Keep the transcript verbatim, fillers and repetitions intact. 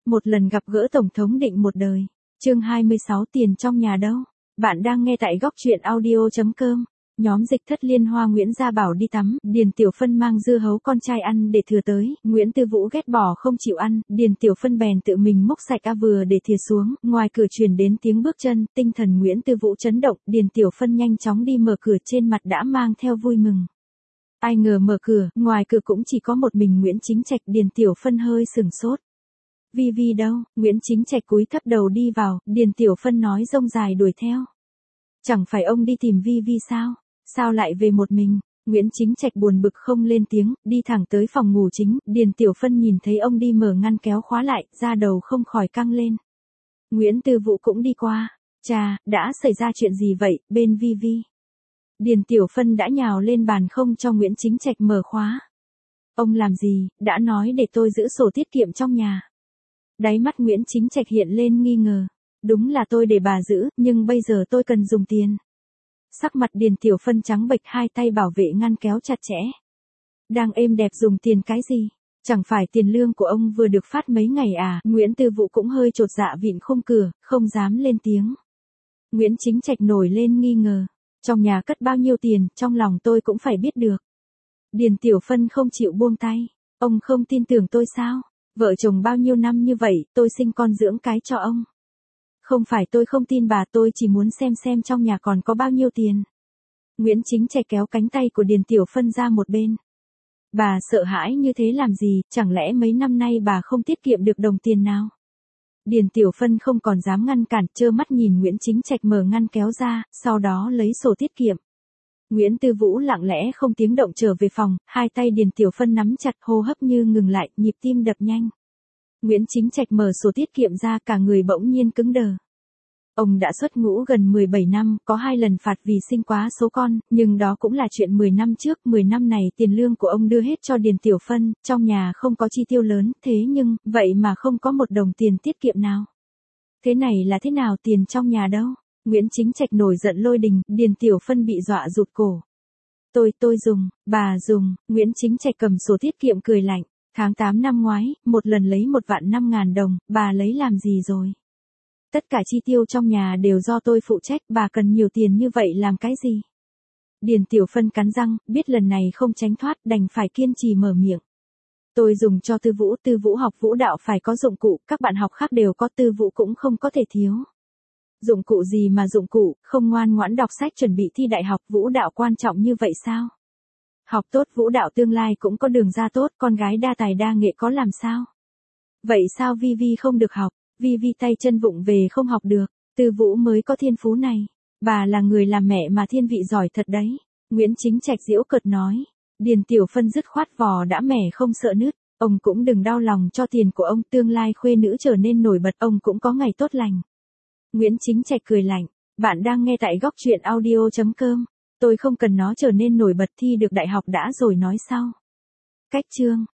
một lần gặp gỡ Tổng thống định một đời. Chương hai mươi sáu tiền trong nhà đâu? Bạn đang nghe tại góc truyện audio chấm com. Nhóm dịch thất liên hoa Nguyễn Gia Bảo đi tắm, Điền Tiểu Phân mang dưa hấu con trai ăn để thừa tới, Nguyễn Tư Vũ ghét bỏ không chịu ăn, Điền Tiểu Phân bèn tự mình múc sạch a vừa để thìa xuống, ngoài cửa truyền đến tiếng bước chân, tinh thần Nguyễn Tư Vũ chấn động, Điền Tiểu Phân nhanh chóng đi mở cửa trên mặt đã mang theo vui mừng. Ai ngờ mở cửa, ngoài cửa cũng chỉ có một mình Nguyễn Chính Trạch, Điền Tiểu Phân hơi sừng sốt. Vi Vi đâu? Nguyễn Chính Trạch cúi thấp đầu đi vào, Điền Tiểu Phân nói rông dài đuổi theo. Chẳng phải ông đi tìm Vi Vi sao? Sao lại về một mình? Nguyễn Chính Trạch buồn bực không lên tiếng, đi thẳng tới phòng ngủ chính, Điền Tiểu Phân nhìn thấy ông đi mở ngăn kéo khóa lại, da đầu không khỏi căng lên. Nguyễn Tư Vũ cũng đi qua. Chà, đã xảy ra chuyện gì vậy, bên Vi Vi? Điền Tiểu Phân đã nhào lên bàn không cho Nguyễn Chính Trạch mở khóa. Ông làm gì, đã nói để tôi giữ sổ tiết kiệm trong nhà. Đáy mắt Nguyễn Chính Trạch hiện lên nghi ngờ. Đúng là tôi để bà giữ, nhưng bây giờ tôi cần dùng tiền. Sắc mặt Điền Tiểu Phân trắng bệch, hai tay bảo vệ ngăn kéo chặt chẽ. Đang êm đẹp dùng tiền cái gì? Chẳng phải tiền lương của ông vừa được phát mấy ngày à? Nguyễn Tư Vũ cũng hơi chột dạ vịn khung cửa, không dám lên tiếng. Nguyễn Chính Trạch nổi lên nghi ngờ. Trong nhà cất bao nhiêu tiền, trong lòng tôi cũng phải biết được. Điền Tiểu Phân không chịu buông tay. Ông không tin tưởng tôi sao? Vợ chồng bao nhiêu năm như vậy, tôi sinh con dưỡng cái cho ông. Không phải tôi không tin bà, tôi chỉ muốn xem xem trong nhà còn có bao nhiêu tiền. Nguyễn Chính Trạch kéo cánh tay của Điền Tiểu Phân ra một bên. Bà sợ hãi như thế làm gì, chẳng lẽ mấy năm nay bà không tiết kiệm được đồng tiền nào? Điền Tiểu Phân không còn dám ngăn cản, trơ mắt nhìn Nguyễn Chính Trạch mở ngăn kéo ra, sau đó lấy sổ tiết kiệm. Nguyễn Tư Vũ lặng lẽ không tiếng động trở về phòng, hai tay Điền Tiểu Phân nắm chặt, hô hấp như ngừng lại, nhịp tim đập nhanh. Nguyễn Chính Trạch mở sổ tiết kiệm ra, cả người bỗng nhiên cứng đờ. Ông đã xuất ngũ gần mười bảy năm, có hai lần phạt vì sinh quá số con, nhưng đó cũng là chuyện mười năm trước, mười năm này tiền lương của ông đưa hết cho Điền Tiểu Phân, trong nhà không có chi tiêu lớn, thế nhưng, vậy mà không có một đồng tiền tiết kiệm nào. Thế này là thế nào, tiền trong nhà đâu? Nguyễn Chính Trạch nổi giận lôi đình, Điền Tiểu Phân bị dọa rụt cổ. Tôi, tôi dùng, bà dùng, Nguyễn Chính Trạch cầm sổ tiết kiệm cười lạnh. Tháng tám năm ngoái, một lần lấy một vạn năm ngàn đồng, bà lấy làm gì rồi? Tất cả chi tiêu trong nhà đều do tôi phụ trách, bà cần nhiều tiền như vậy làm cái gì? Điền Tiểu Phân cắn răng, biết lần này không tránh thoát, đành phải kiên trì mở miệng. Tôi dùng cho Tư Vũ, Tư Vũ học vũ đạo phải có dụng cụ, các bạn học khác đều có, Tư Vũ cũng không có thể thiếu. Dụng cụ gì mà dụng cụ, không ngoan ngoãn đọc sách chuẩn bị thi đại học, vũ đạo quan trọng như vậy sao? Học tốt vũ đạo tương lai cũng có đường ra tốt, con gái đa tài đa nghệ có làm sao? Vậy sao Vi Vi không được học? Vi Vi tay chân vụng về không học được, Tư Vũ mới có thiên phú này. Bà là người làm mẹ mà thiên vị giỏi thật đấy. Nguyễn Chính Trạch giễu cợt nói. Điền Tiểu Phân dứt khoát vò đã mẻ không sợ nứt. Ông cũng đừng đau lòng cho tiền của ông, tương lai khuê nữ trở nên nổi bật, ông cũng có ngày tốt lành. Nguyễn Chính Trạch cười lạnh. Bạn đang nghe tại góc truyện audio chấm com. Tôi không cần nó trở nên nổi bật, thi được đại học đã rồi nói sau. Cách chương.